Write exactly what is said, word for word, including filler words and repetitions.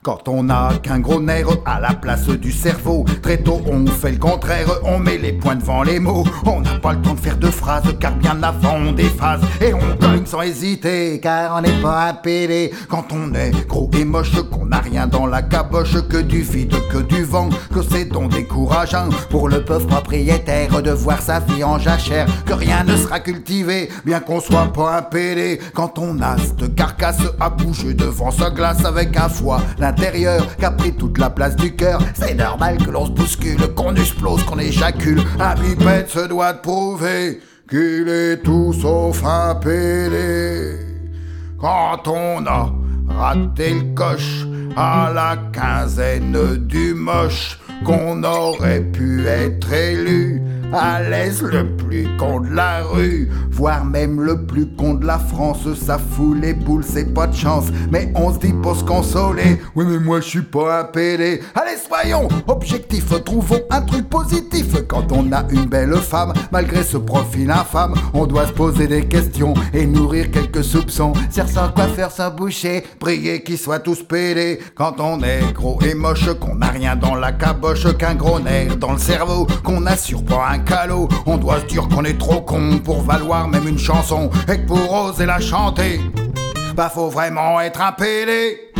Quand on n'a qu'un gros nerf à la place du cerveau, très tôt on fait le contraire, on met les points devant les mots. On n'a pas le temps de faire de phrases, car bien avant on déphase. Et on cogne sans hésiter, car on n'est pas un pédé. Quand on est gros et moche, qu'on n'a rien dans la caboche, que du vide, que du vent, que c'est donc décourageant pour le pauvre propriétaire de voir sa vie en jachère. Que rien ne sera cultivé, bien qu'on soit pas un pédé. Quand on a cette carcasse à bouger devant sa glace avec un foie l'intérieur qui a pris toute la place du cœur, c'est normal que l'on se bouscule, qu'on explose, qu'on éjacule. Un bipède se doit de prouver qu'il est tout sauf un pédé. Quand on a raté le coche à la quinzaine du moche, qu'on aurait pu être élu à l'aise le plus con de la rue, voire même le plus con de la France. Ça fout les boules, c'est pas de chance, mais on se dit pour se consoler, oui mais moi je suis pas un pédé. Allez soyons objectifs, trouvons un truc positif. Quand on a une belle femme, malgré ce profil infâme, on doit se poser des questions et nourrir quelques soupçons. Faire sans coiffeur, sans boucher, prier qu'ils soient tous pédés. Quand on est gros et moche, qu'on n'a rien dans la caboche, qu'un gros nerf dans le cerveau, qu'on assure pas un calot, on doit se dire qu'on est trop con pour valoir même une chanson, et que pour oser la chanter, bah faut vraiment être un pédé.